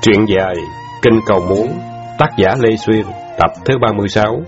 Truyện dài Kinh Cầu Muốn, tác giả Lê Xuyên, tập thứ 36.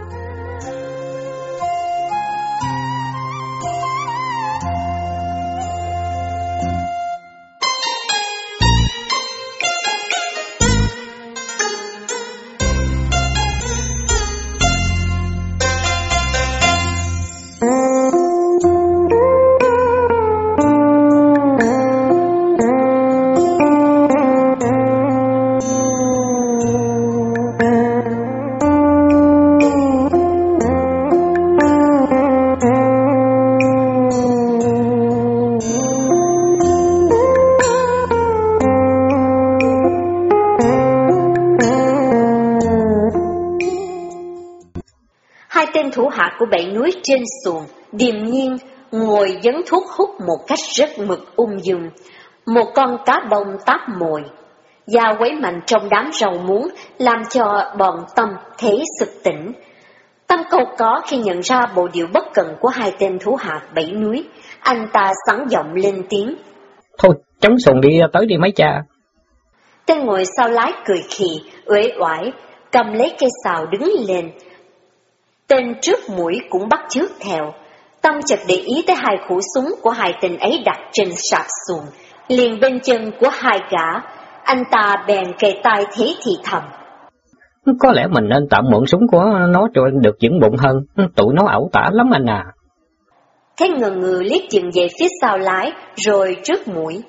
Thủ hạ của Bảy Núi trên xuồng điềm nhiên ngồi dấn thuốc hút một cách rất mực ung dung. Một con cá bông táp mồi da quấy mạnh trong đám rau muống làm cho bọn Tâm thấy sực tỉnh. Tâm câu có khi nhận ra bộ điệu bất cần của hai tên thủ hạ Bảy Núi, anh ta sẵn giọng lên tiếng: "Thôi, chống xuồng đi, tới đi mấy cha." Tên ngồi sau lái cười khì, uể oải, cầm lấy cây sào đứng lên. Tên trước mũi cũng bắt chước theo. Tâm chợt để ý tới hai khẩu súng của hai tên ấy đặt trên sạp xuồng, liền bên chân của hai gã. Anh ta bèn kề tai thế thì thầm: "Có lẽ mình nên tạm mượn súng của nó cho được vững bụng hơn, tụi nó ẩu tả lắm anh à." Thế ngần ngừ liếc chừng về phía sau lái, rồi trước mũi: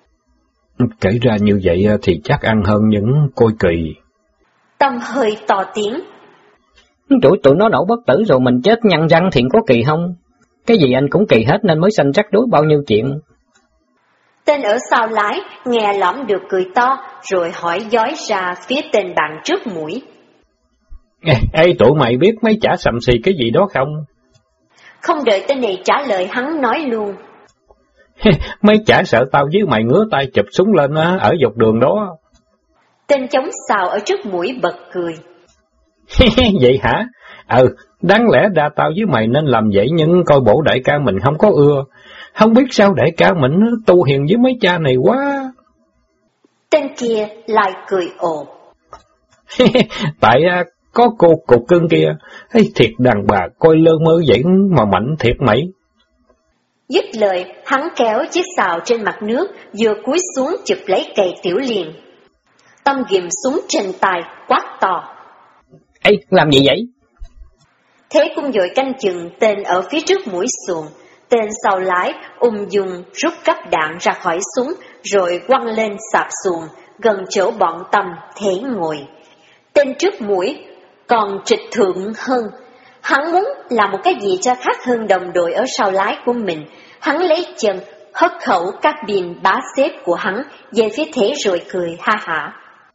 "Kể ra như vậy thì chắc ăn hơn những côi kỳ." Tâm hơi to tiếng: Tụi nó nổ bất tử rồi mình chết nhăn răng thiện có kỳ không? Cái gì anh cũng kỳ hết nên mới sanh rắc rối bao nhiêu chuyện. Tên ở sau lái nghe lõm được cười to, rồi hỏi dói ra phía tên bạn trước mũi: Ê, tụi mày biết mấy chả sầm xì cái gì đó không? Không đợi tên này trả lời, hắn nói luôn: Mấy chả sợ tao với mày ngứa tay chụp súng lên ở dọc đường đó. Tên chống sào ở trước mũi bật cười: Vậy hả? Đáng lẽ ra tao với mày nên làm vậy, nhưng coi bộ đại ca mình không có ưa. Không biết sao đại ca mình tu hiền với mấy cha này quá. Tên kia lại cười ồ: Tại có cô cục cưng kia, thiệt đàn bà coi lơ mơ vậy mà mạnh thiệt mày. Dứt lời, hắn kéo chiếc sào trên mặt nước, vừa cúi xuống chụp lấy cây tiểu liền. Tâm ghìm súng trên tay, quát to: "Ê, làm gì vậy?" Thế cũng vội canh chừng tên ở phía trước mũi xuồng. Tên sau lái ung dung rút cắp đạn ra khỏi súng, rồi quăng lên sạp xuồng gần chỗ bọn Tâm Thế ngồi. Tên trước mũi còn trịch thượng hơn. Hắn muốn làm một cái gì cho khác hơn đồng đội ở sau lái của mình. Hắn lấy chân hất khẩu các pin bá xếp của hắn về phía Thế rồi cười ha hả: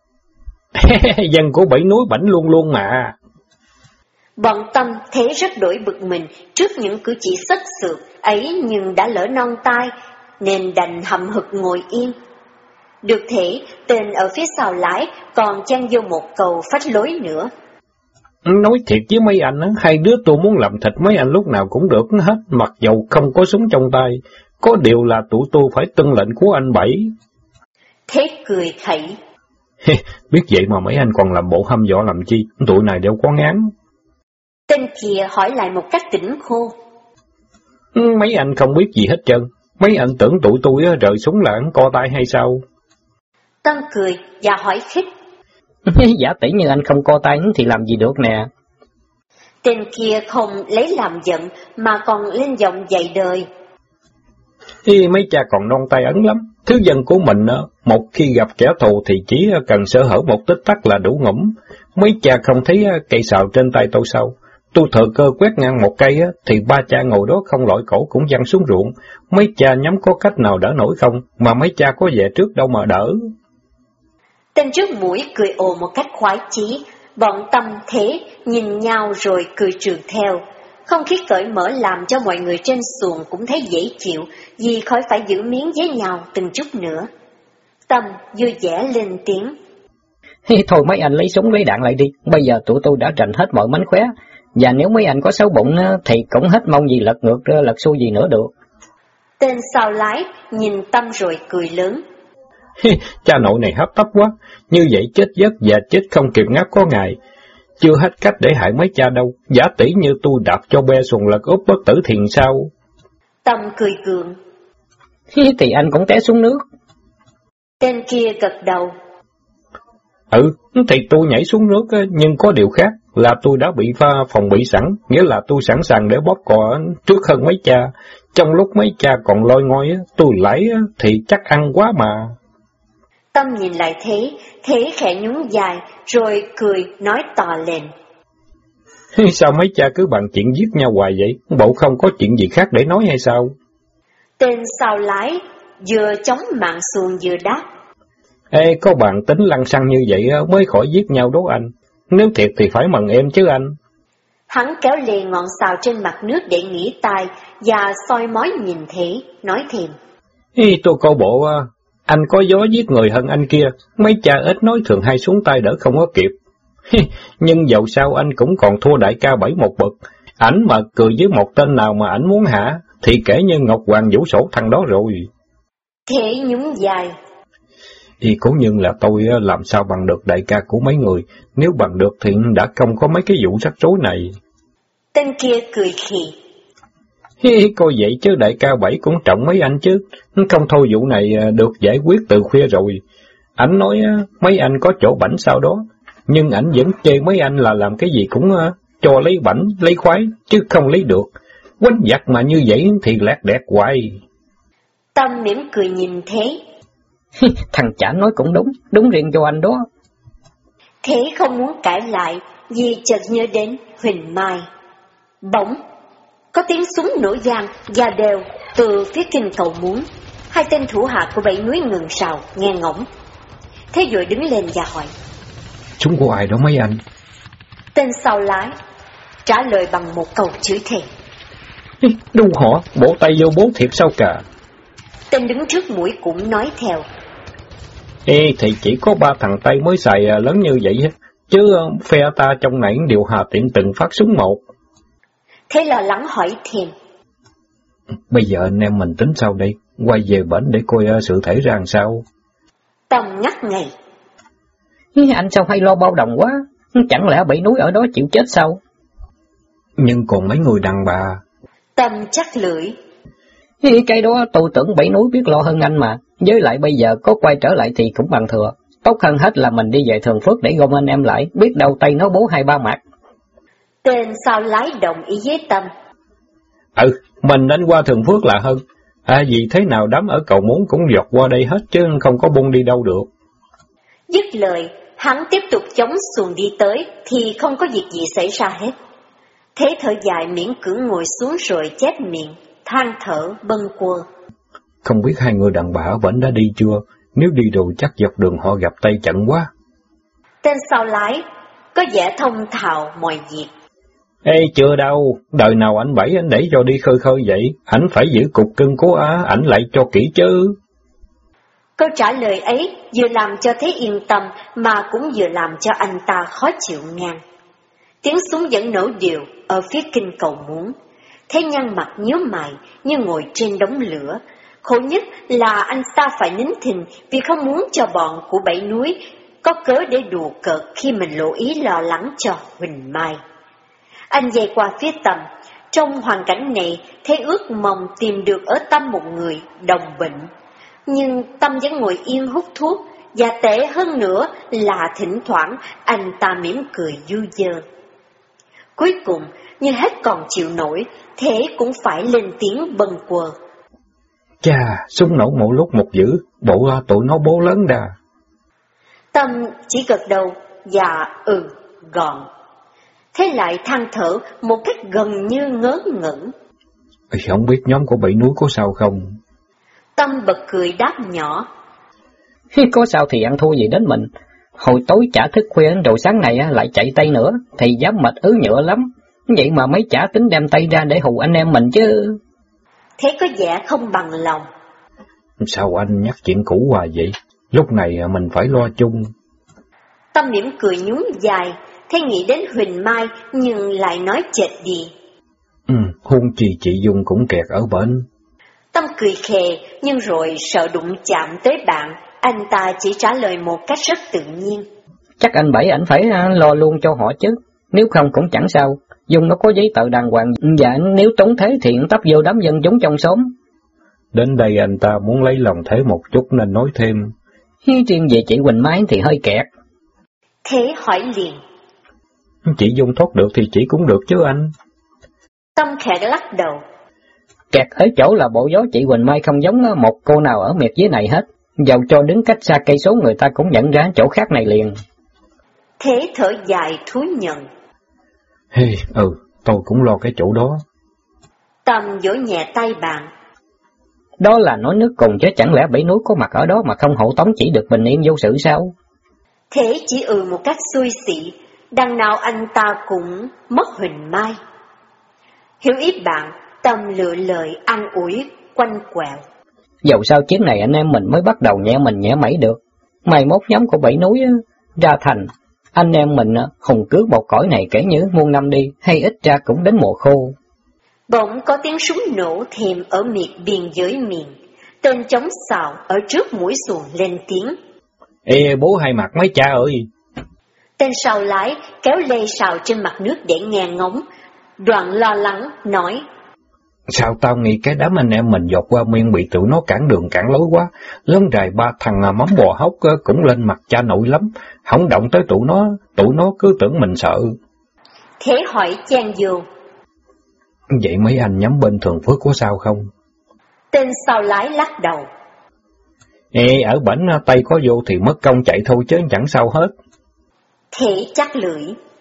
Dân của Bảy Núi bảnh luôn luôn mà. Bọn Tâm Thế rất đổi bực mình trước những cử chỉ sất sượt ấy, nhưng đã lỡ non tai nên đành hậm hực ngồi yên. Được thế, tên ở phía sau lái còn chen vô một câu phách lối nữa: Nói thiệt với mấy anh, hai đứa tôi muốn làm thịt mấy anh lúc nào cũng được hết, mặc dầu không có súng trong tay. Có điều là tụi tôi phải tuân lệnh của anh Bảy. Thế cười khẩy: Biết vậy mà mấy anh còn làm bộ hăm dọa làm chi, tụi này đều có ngán. Tên kia hỏi lại một cách tỉnh khô: Mấy anh không biết gì hết trơn, mấy anh tưởng tụi tôi rời súng là co tay hay sao? Tâm cười và hỏi khích: Giả tỷ như anh không co tay thì làm gì được nè. Tên kia không lấy làm giận mà còn lên giọng dạy đời: Mấy cha còn non tay ấn lắm. Thứ dân của mình một khi gặp kẻ thù thì chỉ cần sơ hở một tích tắc là đủ ngủm. Mấy cha không thấy cây sào trên tay tôi sao? Tôi thừa cơ quét ngang một cây thì ba cha ngồi đó không lội cổ cũng văng xuống ruộng. Mấy cha nhắm có cách nào đỡ nổi không? Mà mấy cha có về trước đâu mà đỡ. Tên trước mũi cười ồ một cách khoái chí. Bọn Tâm Thế nhìn nhau rồi cười trường theo. Không khí cởi mở làm cho mọi người trên xuồng cũng thấy dễ chịu, vì khỏi phải giữ miếng với nhau từng chút nữa. Tâm vui vẻ lên tiếng: Thôi mấy anh lấy súng lấy đạn lại đi, bây giờ tụi tôi đã rành hết mọi mánh khóe, và nếu mấy anh có xấu bụng thì cũng hết mong gì lật ngược lật xuôi gì nữa được. Tên sau lái nhìn Tâm rồi cười lớn: Cha nội này hấp tấp quá, như vậy chết giấc và chết không kịp ngáp có ngày. Chưa hết cách để hại mấy cha đâu, giả tỷ như tôi đạp cho be xuồng lật úp bất tử thiền sao? Tâm cười gượng. Thì anh cũng té xuống nước. Tên kia gật đầu. Thì tôi nhảy xuống nước, nhưng có điều khác là tôi đã bị phòng bị sẵn, nghĩa là tôi sẵn sàng để bóp cò trước hơn mấy cha. Trong lúc mấy cha còn loi ngoi, tôi lãi thì chắc ăn quá mà. Tâm nhìn lại Thế khẽ nhún vai, rồi cười nói to lên. Sao mấy cha cứ bàn chuyện giết nhau hoài vậy? Bộ không có chuyện gì khác để nói hay sao? Tên sau lái vừa chống mạng xuồng vừa đáp. Ê, có bạn tính lăng xăng như vậy mới khỏi giết nhau đó anh. Nếu thiệt thì phải mừng em chứ anh. Hắn kéo lê ngọn sào trên mặt nước để nghỉ tai và soi mói nhìn Thế, nói thêm. Tôi coi bộ anh có gió giết người hơn anh kia. Mấy cha ít nói thường hay xuống tay đỡ không có kịp. Nhưng dẫu sao anh cũng còn thua đại ca 7 một bậc. Ảnh mà cười với một tên nào mà ảnh muốn hả, thì kể như Ngọc Hoàng vũ sổ thằng đó rồi. Thế nhún vai. Cố nhiên là tôi làm sao bằng được đại ca của mấy người, nếu bằng được thì đã không có mấy cái vụ rắc rối này. Tên kia cười khì. Coi vậy chứ đại ca 7 cũng trọng mấy anh chứ, không thôi vụ này được giải quyết từ khuya rồi. Ảnh nói mấy anh có chỗ bảnh sao đó, nhưng ảnh vẫn chê mấy anh là làm cái gì cũng cho lấy bảnh, lấy khoái, chứ không lấy được. Quánh giặc mà như vậy thì lẹt đẹt hoài. Tâm mỉm cười nhìn Thế. Thằng chả nói cũng đúng riêng cho anh đó. Thế không muốn cãi lại, vì chợt nhớ đến Huỳnh Mai. Bỗng có tiếng súng nổ vang và đều từ phía kinh cầu Muốn. Hai tên thủ hạ của Bảy Núi ngừng sào, nghe ngóng. Thế rồi đứng lên và hỏi. Súng của ai đó mấy anh? Tên sau lái trả lời bằng một câu chửi thề. Đu họ, bổ tay vô bố thiệt sao cả. Tên đứng trước mũi cũng nói theo. Thì chỉ có 3 thằng Tây mới xài lớn như vậy, chứ phe ta trong này đều hà tiện từng phát súng một. Thế lo lắng hỏi thêm. Bây giờ anh em mình tính sao đây? Quay về bển để coi sự thể ra làm sao? Tâm ngắt ngày. Anh sao hay lo bao đồng quá? Chẳng lẽ Bảy Núi ở đó chịu chết sao? Nhưng còn mấy người đàn bà. Tâm chắc lưỡi. Cái đó tôi tưởng Bảy Núi biết lo hơn anh mà. Với lại bây giờ có quay trở lại thì cũng bằng thừa. Tốt hơn hết là mình đi về Thường Phước để gom anh em lại. Biết đâu tay nó bố 2-3 mặt. Tên sau lái đồng ý với Tâm. Mình đánh qua Thường Phước là hơn. Vì thế nào đám ở cầu Muốn cũng dọt qua đây hết chứ không có bung đi đâu được. Dứt lời, hắn tiếp tục chống xuồng đi tới thì không có việc gì xảy ra hết. Thế thở dài miễn cưỡng ngồi xuống rồi chép miệng, than thở bâng quơ. Không biết hai người đàn bà ở bển đã đi chưa? Nếu đi rồi chắc dọc đường họ gặp tay chặn quá. Tên sau lái có vẻ thông thạo mọi việc. Chưa đâu, đời nào anh Bảy anh để cho đi khơi khơi vậy, ảnh phải giữ cục cưng của ảnh lại cho kỹ chứ. Câu trả lời ấy vừa làm cho Thế yên tâm mà cũng vừa làm cho anh ta khó chịu ngang. Tiếng súng vẫn nổ đều ở phía kinh cầu Muốn. Thế nhăn mặt nhíu mày như ngồi trên đống lửa. Khổ nhất là anh ta phải nín thinh vì không muốn cho bọn của Bảy Núi có cớ để đùa cợt khi mình lộ ý lo lắng cho Huỳnh Mai. Anh dây qua phía Tâm. Trong hoàn cảnh này, Thế ước mong tìm được ở Tâm một người đồng bệnh. Nhưng Tâm vẫn ngồi yên hút thuốc, và tệ hơn nữa là thỉnh thoảng anh ta mỉm cười du dơ. Cuối cùng, như hết còn chịu nổi, Thế cũng phải lên tiếng bâng quơ. Chà, súng nổ một lúc một dữ, bộ tụi nó bố lớn đà. Tâm chỉ gật đầu và gọn. Thế lại than thở một cách gần như ngớ ngẩn. Không biết nhóm của Bảy Núi có sao không? Tâm bật cười đáp nhỏ. Có sao thì ăn thua gì đến mình. Hồi tối chả thức khuya rồi sáng này lại chạy tay nữa, thì dám mệt nhựa lắm. Vậy mà mấy chả tính đem tay ra để hù anh em mình chứ. Thế có vẻ không bằng lòng. Sao anh nhắc chuyện cũ hoài vậy? Lúc này mình phải lo chung. Tâm mỉm cười nhún dài. Thế nghĩ đến Huỳnh Mai nhưng lại nói chệch đi. Hôn chi chị Dung cũng kẹt ở bển. Tâm cười khè, nhưng rồi sợ đụng chạm tới bạn, anh ta chỉ trả lời một cách rất tự nhiên. Chắc anh Bảy ảnh phải lo luôn cho họ chứ, nếu không cũng chẳng sao. Dung nó có giấy tờ đàng hoàng, và nếu trúng thế thì tấp vô đám dân chúng trong xóm. Đến đây anh ta muốn lấy lòng Thế một chút nên nói thêm. Riêng về chị Quỳnh Mai thì hơi kẹt. Thế hỏi liền. Chị Dung thoát được thì chị cũng được chứ anh. Tâm khẽ lắc đầu. Kẹt ở chỗ là bộ gió chị Quỳnh Mai không giống một cô nào ở miệt dưới này hết. Dầu cho đứng cách xa cây số người ta cũng nhận ra chỗ khác này liền. Thế thở dài thú nhận. Tôi cũng lo cái chỗ đó. Tâm vỗ nhẹ tay bạn. Đó là nói nước cùng chứ chẳng lẽ Bảy Núi có mặt ở đó mà không hộ tống chỉ được bình yên vô sự sao? Thế chỉ một cách xui xị, đằng nào anh ta cũng mất Huỳnh Mai. Hiểu ý bạn, Tâm lựa lời an ủi quanh quẹo. Dầu sao chuyến này anh em mình mới bắt đầu nhẹ mình nhẹ mẩy được. Mai mốt nhóm của Bảy Núi ra thành, anh em mình hùng cứ một cõi này kể như muôn năm đi, hay ít ra cũng đến mùa khô. Bỗng có tiếng súng nổ thêm ở miệt biên giới miền. Tên trống xào ở trước mũi xuồng lên tiếng. Ê bố hai mặt mấy cha ơi! Tên sào lái kéo lê sào trên mặt nước để nghe ngóng. Đoạn lo lắng nói. Sao tao nghĩ cái đám anh em mình dọc qua miền bị tụi nó cản đường cản lối quá. Lớn rài ba thằng mắm bò hốc cũng lên mặt cha nội lắm. Không động tới tụi nó cứ tưởng mình sợ. Thế hỏi chen vô. Vậy mấy anh nhắm bên Thường Phước có sao không? Tên sào lái lắc đầu. Ê, ở bển Tây có vô thì mất công chạy thôi chứ chẳng sao hết. Thế chắc lưỡi.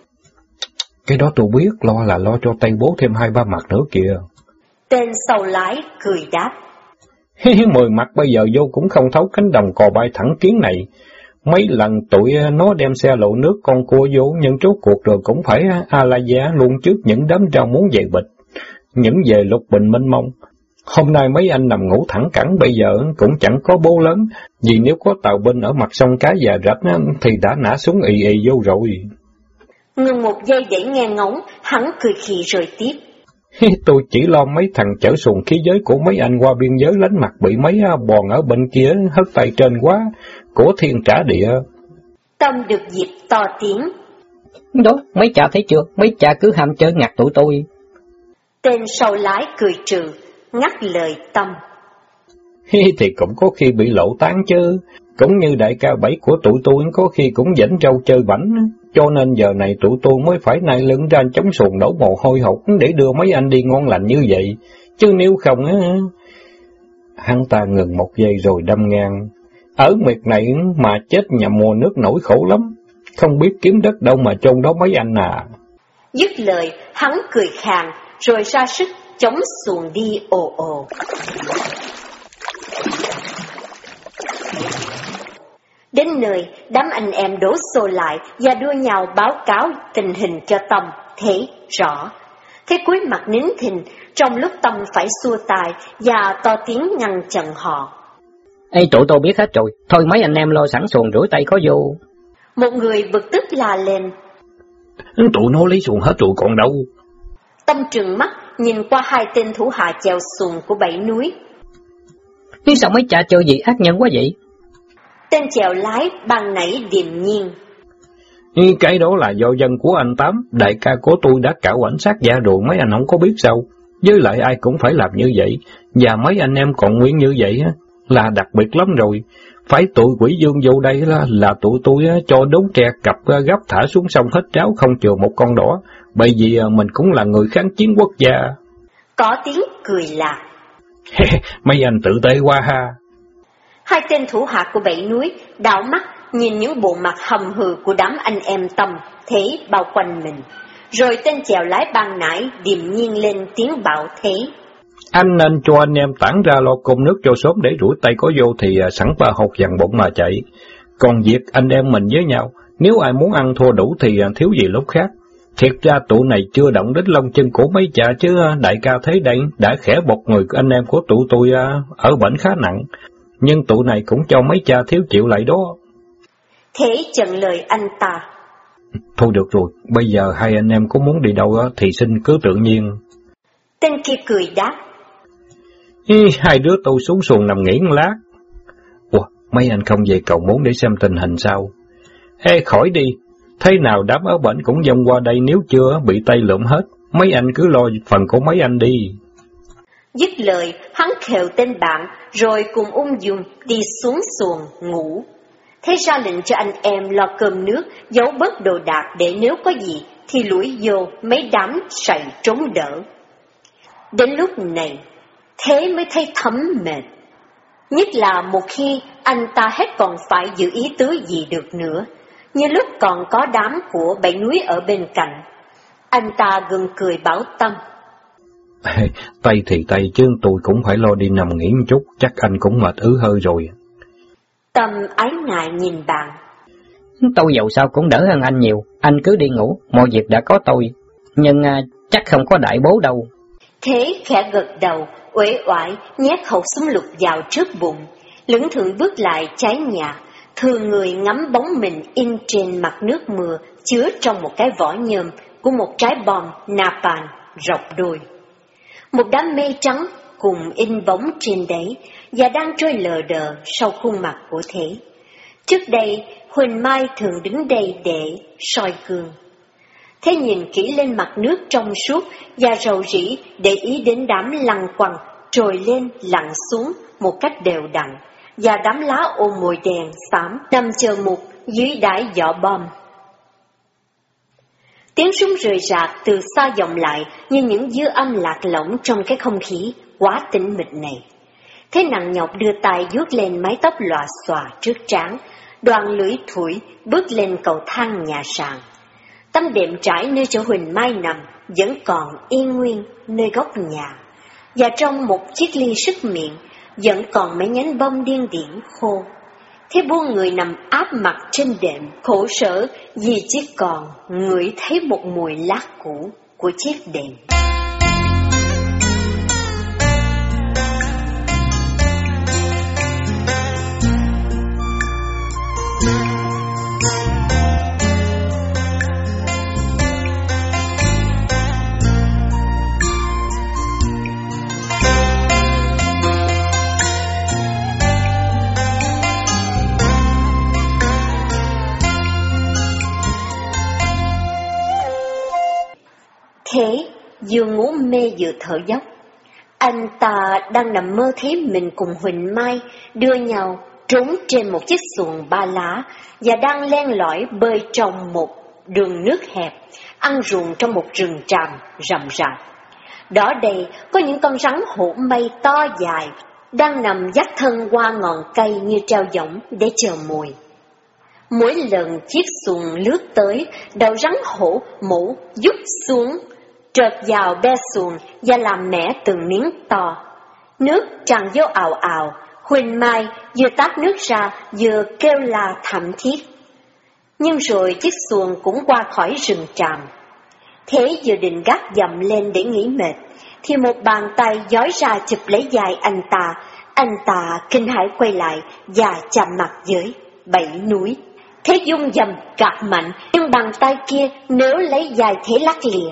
Cái đó tôi biết, lo cho Tây bố thêm 2-3 mặt nữa kìa. Tên sào lái cười đáp. 10 mặt bây giờ vô cũng không thấu cánh đồng cò bay thẳng kiến này. Mấy lần tụi nó đem xe lộ nước con cua vô, nhưng rốt cuộc rồi cũng phải la giá luôn trước những đám rau muốn về bịch, những về lục bình mênh mông. Hôm nay mấy anh nằm ngủ thẳng cẳng bây giờ cũng chẳng có bố lớn, vì nếu có tàu binh ở mặt sông Cái Già Rạch thì đã nã súng ì vô rồi. Ngừng một giây để nghe ngóng, hắn cười khì rồi tiếp. Tôi chỉ lo mấy thằng chở xuồng khí giới của mấy anh qua biên giới lánh mặt bị mấy bòn ở bên kia hất tay trên quá, của thiên trả địa. Tâm được dịp to tiếng. Đó, mấy cha thấy chưa, mấy cha cứ ham chơi ngặt tụi tôi. Tên sau lái cười trừ, ngắt lời Tâm. Thì cũng có khi bị lộ tán chứ, cũng như đại ca Bảy của tụi tôi có khi cũng dẫn trâu chơi bảnh, cho nên giờ này tụi tôi mới phải nai lưng ra chống xuồng đổ mồ hôi hột để đưa mấy anh đi ngon lành như vậy, chứ nếu không á... Hắn ta ngừng một giây rồi đâm ngang. Ở miệt này mà chết nhà mùa nước nổi khổ lắm, không biết kiếm đất đâu mà chôn đó mấy anh à. Dứt lời, hắn cười khàn, rồi ra sức chống xuồng đi ồ ồ. Đến nơi, đám anh em đổ xô lại và đua nhau báo cáo tình hình cho Tâm thấy rõ. Thế cuối mặt nín thinh, trong lúc Tâm phải xua tay và to tiếng ngăn chặn họ. Ê, tụi tôi biết hết rồi, thôi mấy anh em lo sẵn xuồng rủi tay có vô. Một người bực tức la lên. Tụi nó lấy xuồng hết rồi còn đâu. Tâm trừng mắt, nhìn qua hai tên thủ hạ chèo xuồng của Bảy Núi. Thế sao mấy cha chơi gì ác nhân quá vậy? Tên chèo lái ban nãy điềm nhiên. Cái đó là do dân của anh Tám, đại ca của tôi đã cạo ảnh sát da rồi, mấy anh không có biết sao. Với lại ai cũng phải làm như vậy, và mấy anh em còn nguyên như vậy là đặc biệt lắm rồi. Phải tụi quỷ dương vô đây là tụi tôi cho đốn tre cặp gấp thả xuống sông hết ráo không chừa một con đỏ, bởi vì mình cũng là người kháng chiến quốc gia. Có tiếng cười lạc. Mấy anh tự tế qua ha. Hai tên thủ hạ của Bảy Núi đảo mắt nhìn những bộ mặt hầm hừ của đám anh em Tâm thế bao quanh mình. Rồi tên chèo lái ban nãy điềm nhiên lên tiếng bảo thế. Anh nên cho anh em tản ra lo cơm nước cho sớm để rủi tay có vô thì sẵn ba hột dằn bụng mà chạy. Còn việc anh em mình với nhau, nếu ai muốn ăn thua đủ thì thiếu gì lúc khác. Thiệt ra tụi này chưa động đến lông chân của mấy cha chứ đại ca thấy đây đã khẽ bột người anh em của tụi tôi ở bệnh khá nặng. Nhưng tụi này cũng cho mấy cha thiếu chịu lại đó. Thế chận lời anh ta. Thôi được rồi, bây giờ hai anh em có muốn đi đâu thì xin cứ tự nhiên. Tên kia cười đáp. Hai đứa tôi xuống xuồng nằm nghỉ một lát. Ủa, mấy anh không về cầu muốn để xem tình hình sao? Ê, khỏi đi, thế nào đám ở bển cũng dông qua đây, nếu chưa bị tay lượm hết. Mấy anh cứ lo phần của mấy anh đi. Dứt lời, hắn khều tên bạn, rồi cùng ung dung đi xuống xuồng ngủ. Thế ra lệnh cho anh em lo cơm nước, giấu bớt đồ đạc để nếu có gì thì lủi vô mấy đám sậy trốn đỡ. Đến lúc này, thế mới thấy thấm mệt. Nhất là một khi anh ta hết còn phải giữ ý tứ gì được nữa, như lúc còn có đám của Bảy Núi ở bên cạnh. Anh ta gượng cười bảo Tâm. Tay thì tay chứ tôi cũng phải lo đi nằm nghỉ một chút, chắc anh cũng mệt ứ hơi rồi. Tâm ái ngại nhìn bạn. Tôi dầu sao cũng đỡ hơn anh nhiều, anh cứ đi ngủ, mọi việc đã có tôi, nhưng chắc không có đại bố đâu. Thế khẽ gật đầu, uể oải nhét khẩu súng lục vào trước bụng, lững thững bước lại trái nhà, thường người ngắm bóng mình in trên mặt nước mưa chứa trong một cái vỏ nhôm của một trái bom napalm rọc đôi. Một đám mây trắng cùng in bóng trên đấy và đang trôi lờ đờ sau khuôn mặt của Thế. Trước đây, Huỳnh Mai thường đứng đây để soi gương. Thế nhìn kỹ lên mặt nước trong suốt và rầu rĩ để ý đến đám lăng quăng trồi lên lặn xuống một cách đều đặn, và đám lá ô mồi đèn xám nằm chờ mục dưới đáy vỏ bom. Tiếng súng rời rạc từ xa vọng lại như những dư âm lạc lõng trong cái không khí quá tĩnh mịch này. Thế nặng nhọc đưa tay vuốt lên mái tóc lòa xòa trước trán, đoàn lưỡi thủi bước lên cầu thang nhà sàn. Tấm đệm trải nơi chỗ Huỳnh Mai nằm vẫn còn yên nguyên nơi góc nhà, và trong một chiếc ly sứt miệng vẫn còn mấy nhánh bông điên điển khô. Thế buông người nằm áp mặt trên đệm, khổ sở vì chỉ còn ngửi thấy một mùi lát cũ của chiếc đệm. Thế vừa ngủ mê vừa thở dốc. Anh ta đang nằm mơ thấy mình cùng Huỳnh Mai đưa nhau trốn trên một chiếc xuồng ba lá và đang len lỏi bơi trong một đường nước hẹp, ăn ruồng trong một rừng tràm rậm rạp. Đó đây có những con rắn hổ mây to dài đang nằm dắt thân qua ngọn cây như treo võng để chờ mồi. Mỗi lần chiếc xuồng lướt tới, đầu rắn hổ mổ rút xuống, trợt vào be xuồng và làm mẻ từng miếng to. Nước tràn vô ào ào, Huỳnh Mai vừa tát nước ra vừa kêu la thảm thiết. Nhưng rồi chiếc xuồng cũng qua khỏi rừng tràm. Thế vừa định gác dậm lên để nghỉ mệt, thì một bàn tay giói ra chụp lấy vai anh ta kinh hãi quay lại và chạm mặt với Bảy Núi. Thế dung dầm gạt mạnh, nhưng bàn tay kia nếu lấy vai Thế lắc lìa.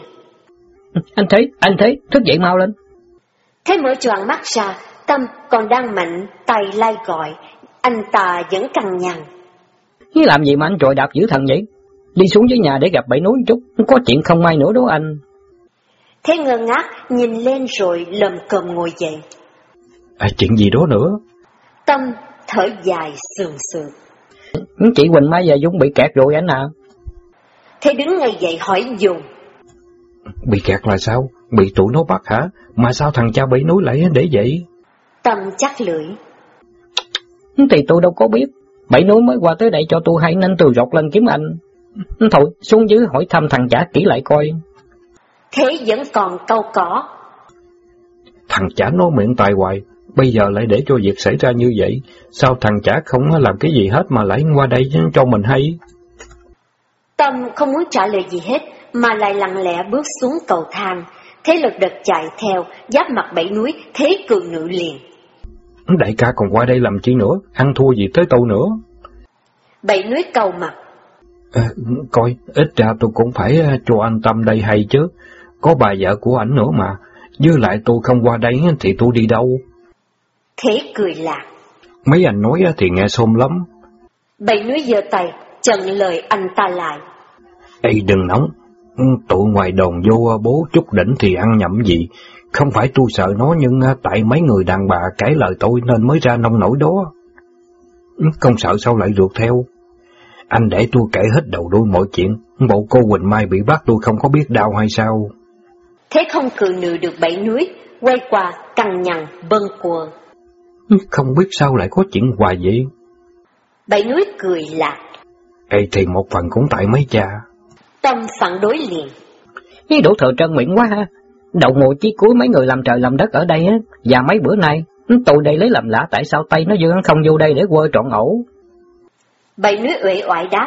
Anh thấy, thức dậy mau lên. Thế mở choàng mắt ra, Tâm còn đang mạnh tay lai gọi, anh ta vẫn cằn nhằn. Làm gì mà anh trội đạp dữ thần vậy? Đi xuống dưới nhà để gặp Bảy Núi chút, có chuyện không may nữa đó anh. Thế ngơ ngác nhìn lên rồi lầm cồm ngồi dậy. Chuyện gì đó nữa? Tâm thở dài sườn sườn. Chị Huỳnh Mai và Dung bị kẹt rồi anh à? Thế đứng ngay dậy hỏi Dung. Bị kẹt là sao? Bị tụi nó bắt hả? Mà sao thằng cha Bảy Núi lại để vậy? Tâm chắc lưỡi. Thì tôi đâu có biết. Bảy Núi mới qua tới đây cho tôi hay nên tôi rọt lên kiếm anh. Thôi xuống dưới hỏi thăm thằng chả kỹ lại coi. Thế vẫn còn câu cỏ. Thằng chả nói miệng tài hoài, bây giờ lại để cho việc xảy ra như vậy. Sao thằng chả không làm cái gì hết mà lại qua đây cho mình hay? Tâm không muốn trả lời gì hết, mà lại lặng lẽ bước xuống cầu thang. Thế lật đật chạy theo, giáp mặt Bảy Núi, Thế cường nữ liền. Đại ca còn qua đây làm chi nữa, ăn thua gì tới tôi nữa? Bảy Núi cầu mặt. Coi, ít ra tôi cũng phải cho anh Tâm đây hay chứ. Có bà vợ của ảnh nữa mà. Với lại tôi không qua đây thì tôi đi đâu? Thế cười lạc. Mấy anh nói thì nghe xôm lắm. Bảy núi giơ tay, chặn lời anh ta lại. Ê đừng nóng, tụi ngoài đồn vô bố chút đỉnh thì ăn nhậm gì. Không phải tôi sợ nó nhưng tại mấy người đàn bà cãi lời tôi nên mới ra nông nổi đó. Không sợ sao lại rượt theo. Anh để tôi kể hết đầu đuôi mọi chuyện. Bộ cô Quỳnh Mai bị bắt tôi không có biết đau hay sao? Thế không cự nữ được bảy núi, quay qua cằn nhằn bâng quờ. Không biết sao lại có chuyện hoài vậy. Bảy núi cười lạc. Ê thì một phần cũng tại mấy cha. Tâm phản đối liền. Đủ thừa trân miệng quá ha. Đậu ngồi chí cuối mấy người làm trời làm đất ở đây á, và mấy bữa nay tụi đây lấy làm lạ tại sao Tây nó Dương không vô đây để quơ trọn ổ. Bảy núi uể oải đáp.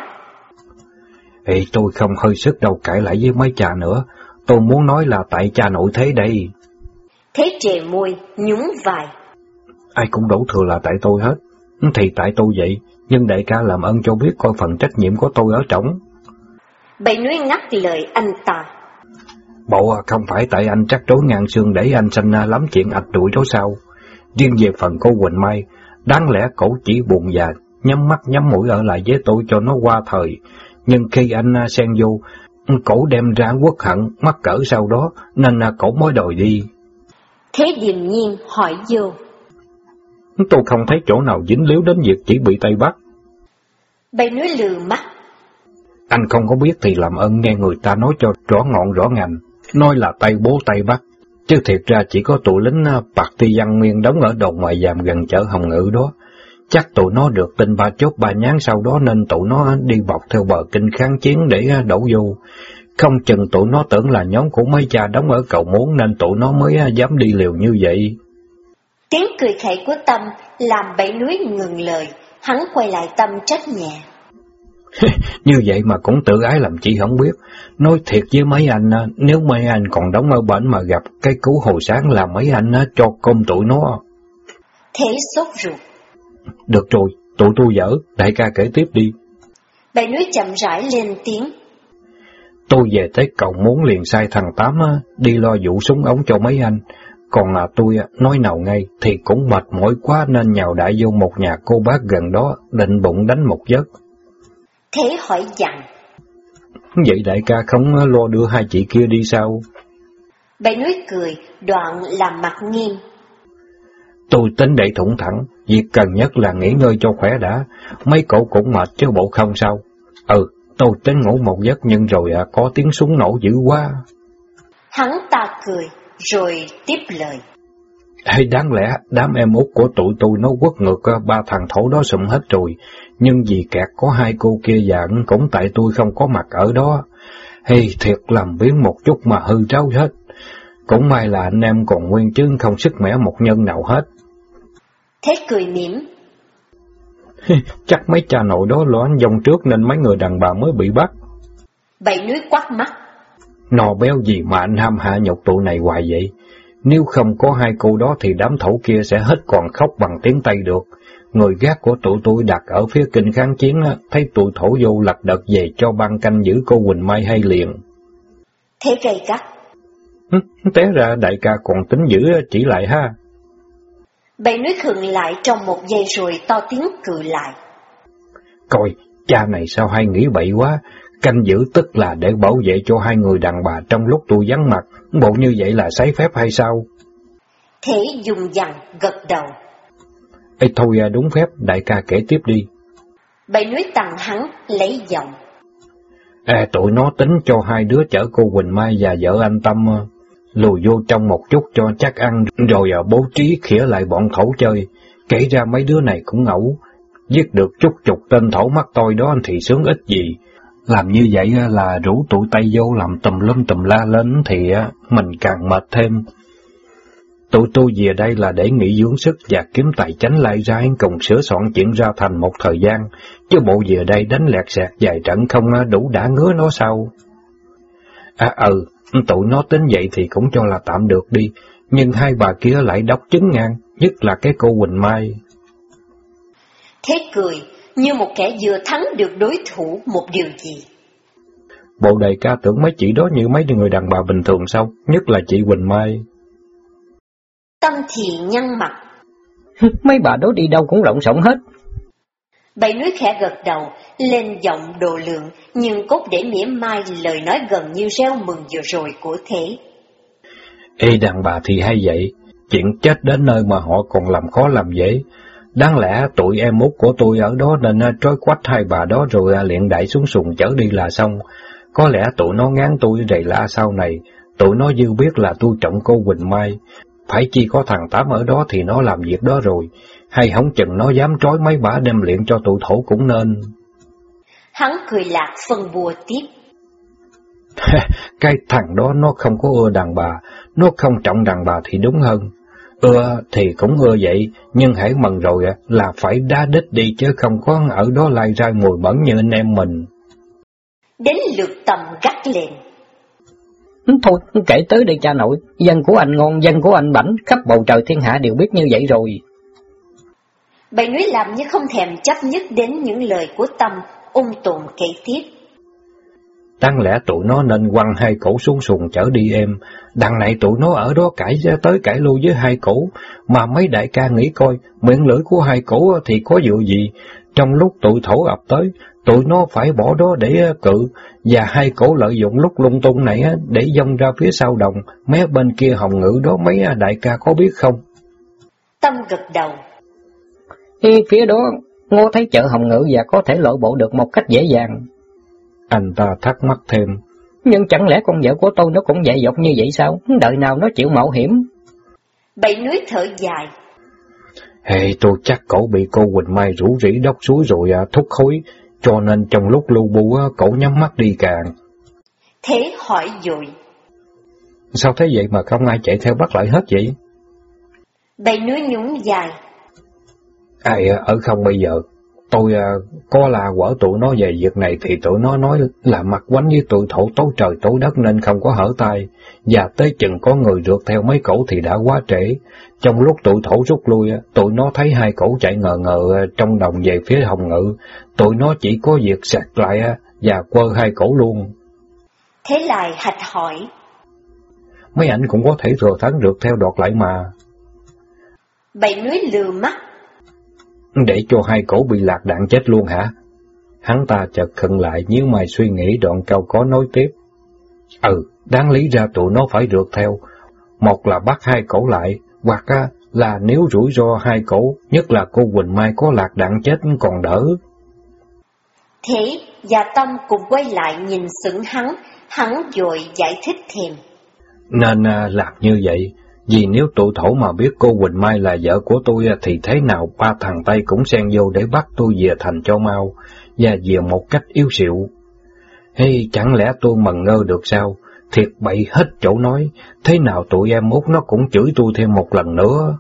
Ê tôi không hơi sức đâu cãi lại với mấy cha nữa. Tôi muốn nói là tại cha nội thế đây. Thế trề môi, nhún vai. Ai cũng đổ thừa là tại tôi hết. Thì tại tôi vậy, nhưng đại ca làm ơn cho biết coi phần trách nhiệm của tôi ở trỏng. Bảy núi ngắt lời anh ta. Bộ không phải tại anh trắc trối ngang xương để anh sanh lắm chuyện ạch đuổi đó sao? Riêng về phần cô Quỳnh Mai, đáng lẽ cổ chỉ buồn già, nhắm mắt nhắm mũi ở lại với tôi cho nó qua thời. Nhưng khi anh xen vô, cổ đem ra uất hận, mắc cỡ sau đó, nên cổ mới đòi đi. Thế điềm nhiên hỏi vô. Tôi không thấy chỗ nào dính líu đến việc chỉ bị Tây bắt. Bảy núi lừ mắt. Anh không có biết thì làm ơn nghe người ta nói cho rõ ngọn rõ ngành, nói là Tây bố Tây bắt, chứ thiệt ra chỉ có tụi lính Party Văn Nguyên đóng ở đồn ngoài giàm gần chợ Hồng Ngự đó. Chắc tụi nó được tin ba chốt ba nhán sau đó nên tụi nó đi bọc theo bờ kinh kháng chiến để đổ vô. Không chừng tụi nó tưởng là nhóm của mấy cha đóng ở Cầu Muốn nên tụi nó mới dám đi liều như vậy. Tiếng cười khẩy của Tâm làm bảy núi ngừng lời, hắn quay lại Tâm trách nhẹ. Như vậy mà cũng tự ái làm chị không biết. Nói thiệt với mấy anh, nếu mấy anh còn đóng ở bển mà gặp cái cứu hồi sáng là mấy anh cho cơm tụi nó. Thế sốt ruột. Được rồi, tụi tôi dở, đại ca kể tiếp đi. Bảy núi chậm rãi lên tiếng. Tôi về tới Cầu Muốn liền sai thằng Tám đi lo vụ súng ống cho mấy anh. Còn tôi nói nào ngay thì cũng mệt mỏi quá nên nhào đại vô một nhà cô bác gần đó, định bụng đánh một giấc. Thế hỏi dặn. Vậy đại ca không lo đưa hai chị kia đi sao? Bảy núi cười, đoạn làm mặt nghiêm. Tôi tính để thủng thẳng, việc cần nhất là nghỉ ngơi cho khỏe đã, mấy cậu cũng mệt chứ bộ không sao. Tôi tính ngủ một giấc nhưng rồi có tiếng súng nổ dữ quá. Hắn ta cười, rồi tiếp lời. Hay đáng lẽ đám em út của tụi tôi nó quất ngược ba thằng thổ đó sụm hết rồi, nhưng vì kẹt có hai cô kia dặn cũng tại tôi không có mặt ở đó. Hay thiệt làm biến một chút mà hư ráo hết. Cũng may là anh em còn nguyên chứ không sức mẻ một nhân nào hết. Thế cười mỉm. Chắc mấy cha nội đó loạn dòng trước nên mấy người đàn bà mới bị bắt. Bảy núi quắt mắt. Nò béo gì mà anh ham hạ nhục tụi này hoài vậy? Nếu không có hai cô đó thì đám thổ kia sẽ hết còn khóc bằng tiếng Tây được. Người gác của tụi tôi đặt ở phía kinh kháng chiến thấy tụi thổ vô lật đật về cho ban canh giữ cô Quỳnh Mai hay liền. Thế gay gắt. Té ra đại ca còn tính giữ chỉ lại ha. Bảy núi khựng lại trong một giây rồi to tiếng cự lại. Coi, cha này sao hay nghĩ bậy quá, canh giữ tức là để bảo vệ cho hai người đàn bà trong lúc tôi vắng mặt, bộ như vậy là trái phép hay sao? Thế dùng dằn gật đầu. Ê thôi đúng phép, đại ca kể tiếp đi. Bảy núi tặng hắn lấy giọng. Tụi nó tính cho hai đứa chở cô Quỳnh Mai và vợ anh Tâm lùi vô trong một chút cho chắc ăn, rồi bố trí khỉa lại bọn thổ chơi. Kể ra mấy đứa này cũng ngẫu, giết được chút chục tên thổ mắt tôi đó thì sướng ít gì. Làm như vậy là rủ tụi Tây vô làm tùm la lên thì mình càng mệt thêm. Tụi tôi về đây là để nghỉ dưỡng sức và kiếm tài chánh lại ra cùng sửa soạn chuyện ra thành một thời gian, chứ bộ về đây đánh lẹt xẹt vài trận không đủ đã ngứa nó sao? Tụi nó tính vậy thì cũng cho là tạm được đi, nhưng hai bà kia lại đốc chứng ngang, nhất là cái cô Quỳnh Mai. Thế cười, như một kẻ vừa thắng được đối thủ một điều gì. Bộ đại ca tưởng mấy chị đó như mấy người đàn bà bình thường sao, nhất là chị Quỳnh Mai. Tâm thì nhăn mặt. Mấy bà đó đi đâu cũng lộn xộn hết. Bảy Núi khẽ gật đầu, lên giọng độ lượng, nhưng cốt để mỉa mai lời nói gần như reo mừng vừa rồi của Thế. Ê, đàn bà thì hay vậy, chuyện chết đến nơi mà họ còn làm khó làm dễ. Đáng lẽ tụi em út của tôi ở đó nên trói quách hai bà đó rồi liền đẩy xuống xuồng chở đi là xong. Có lẽ tụi nó ngán tôi rầy la sau này, tụi nó dư biết là tôi trọng cô Quỳnh Mai. Phải chi có thằng Tám ở đó thì nó làm việc đó rồi, hay không chừng nó dám trói mấy bả đem luyện cho tụi thổ cũng nên. Hắn cười lạc phân bùa tiếp. Cái thằng đó nó không có ưa đàn bà, nó không trọng đàn bà thì đúng hơn. Ưa thì cũng ưa vậy, nhưng hãy mần rồi là phải đá đít đi chứ không có ở đó lai ra mùi mẫn như anh em mình. Đến lượt Tâm gắt lên. Thôi, kể tới đi cha nội, dân của anh ngon, dân của anh bảnh, khắp bầu trời thiên hạ đều biết như vậy rồi. Bảy Núi làm như không thèm chấp nhất đến những lời của Tâm, ung tồn kể tiếp. Đáng lẽ tụi nó nên quăng hai cổ xuống xuồng chở đi em, đằng này tụi nó ở đó cãi tới cãi lui với hai cổ, mà mấy đại ca nghĩ coi, miệng lưỡi của hai cổ thì có dựa gì, trong lúc tụi thổ ập tới, tụi nó phải bỏ đó để cự, và hai cổ lợi dụng lúc lung tung này để dông ra phía sau đồng, mé bên kia Hồng Ngự đó mấy đại ca có biết không? Tâm gật đầu. Phía đó, Ngô thấy chợ Hồng Ngự và có thể lội bộ được một cách dễ dàng. Anh ta thắc mắc thêm. Nhưng chẳng lẽ con vợ của tôi nó cũng dại dột như vậy sao? Đời nào nó chịu mạo hiểm? Bảy Núi thở dài. Tôi chắc cổ bị cô Quỳnh Mai rủ rỉ đốc suối rồi thúc khối, cho nên trong lúc lu bu cổ nhắm mắt đi càng. Thế hỏi dội. Sao thế vậy mà không ai chạy theo bắt lại hết vậy? Bảy Núi nhún dài. Ai ở không bây giờ? Tôi có là quở tụi nó về việc này thì tụi nó nói là mặt quánh với tụi thổ tối trời tối đất nên không có hở tay, và tới chừng có người rượt theo mấy cổ thì đã quá trễ. Trong lúc tụi thổ rút lui, tụi nó thấy hai cổ chạy ngờ ngờ trong đồng về phía Hồng Ngự, tụi nó chỉ có việc sạc lại và quơ hai cổ luôn. Thế lại hạch hỏi. Mấy ảnh cũng có thể thừa thắng rượt theo đoạt lại mà. Bảy Núi lừa mắt. Để cho hai cổ bị lạc đạn chết luôn hả? Hắn ta chợt khựng lại nhíu mày suy nghĩ đoạn câu có nói tiếp. Đáng lý ra tụi nó phải rượt theo. Một là bắt hai cổ lại, hoặc là nếu rủi ro hai cổ, nhất là cô Quỳnh Mai có lạc đạn chết còn đỡ. Thế và Tâm cùng quay lại nhìn sững hắn vội giải thích thêm. Nên làm như vậy. Vì nếu tụi thổ mà biết cô Quỳnh Mai là vợ của tôi thì thế nào ba thằng Tây cũng xen vô để bắt tôi về thành cho mau, và về một cách yếu xịu. Chẳng lẽ tôi mần ngơ được sao? Thiệt bậy hết chỗ nói, thế nào tụi em út nó cũng chửi tôi thêm một lần nữa.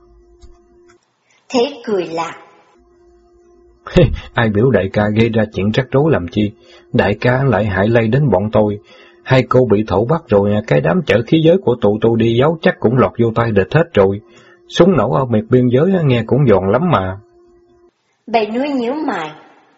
Thế cười lạc. Ai biểu đại ca gây ra chuyện rắc rối làm chi? Đại ca lại hại lây đến bọn tôi. Hai cô bị thổ bắt rồi, cái đám chở khí giới của tụi tôi đi giấu chắc cũng lọt vô tay địch hết rồi. Súng nổ ở miệt biên giới nghe cũng giòn lắm mà. Bảy Núi nhíu mày.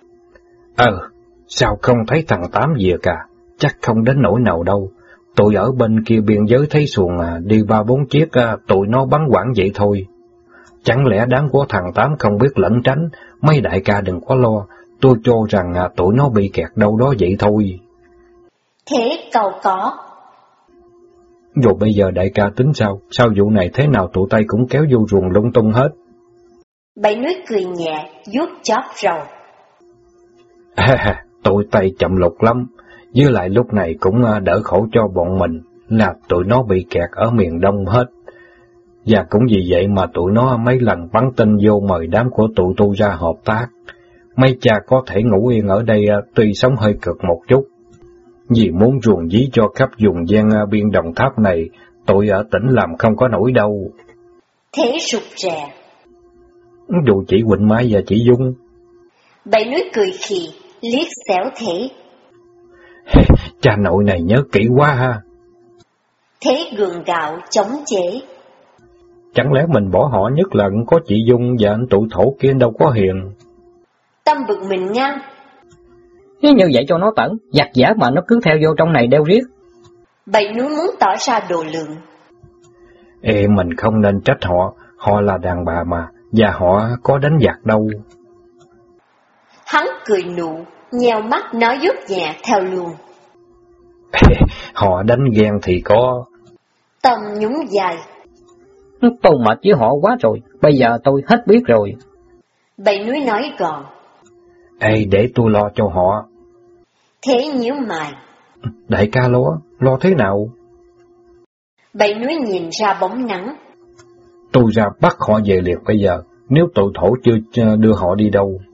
Sao không thấy thằng Tám về cả? Chắc không đến nỗi nào đâu. Tụi ở bên kia biên giới thấy xuồng đi 3-4 chiếc, tụi nó bắn quảng vậy thôi. Chẳng lẽ đáng của thằng Tám không biết lẩn tránh? Mấy đại ca đừng có lo, tôi cho rằng tụi nó bị kẹt đâu đó vậy thôi. Thế cầu có. Rồi bây giờ đại ca tính sao? Sau vụ này thế nào tụi Tây cũng kéo vô ruồng lung tung hết. Bảy Núi cười nhẹ, vuốt chóp râu. Tụi Tây chậm lục lắm, với lại lúc này cũng đỡ khổ cho bọn mình, là tụi nó bị kẹt ở miền Đông hết. Và cũng vì vậy mà tụi nó mấy lần bắn tin vô mời đám của tụi tôi ra hợp tác. Mấy cha có thể ngủ yên ở đây tuy sống hơi cực một chút, vì muốn ruồng dí cho khắp vùng gian biên Đồng Tháp này, tụi ở tỉnh làm không có nổi đâu. Thế rụt rè. Dù chị Quỳnh Mai và chị Dung. Bảy Núi cười khì, liếc xéo Thế. Cha nội này nhớ kỹ quá ha. Thế gượng gạo chống chế. Chẳng lẽ mình bỏ họ nhất là có chị Dung và anh tụi thổ kia đâu có hiền. Tâm bực mình ngang. Như vậy cho nó tẩn, giặc giả mà nó cứ theo vô trong này đeo riết. Bảy Núi muốn tỏ ra độ lượng. Mình không nên trách họ, họ là đàn bà mà, Và họ có đánh giặc đâu. Hắn cười nụ, nheo mắt nói dốt nhẹ theo luôn. Họ đánh ghen thì có. Tâm nhún dài. Tôi mệt với họ quá rồi, bây giờ tôi hết biết rồi. Bảy núi nói gọn. Ê, để tôi lo cho họ. Thế nhíu mày. Đại ca lo thế nào? Bảy núi nhìn ra bóng nắng. Tôi ra bắt họ về liền bây giờ, nếu tội thổ chưa đưa họ đi đâu.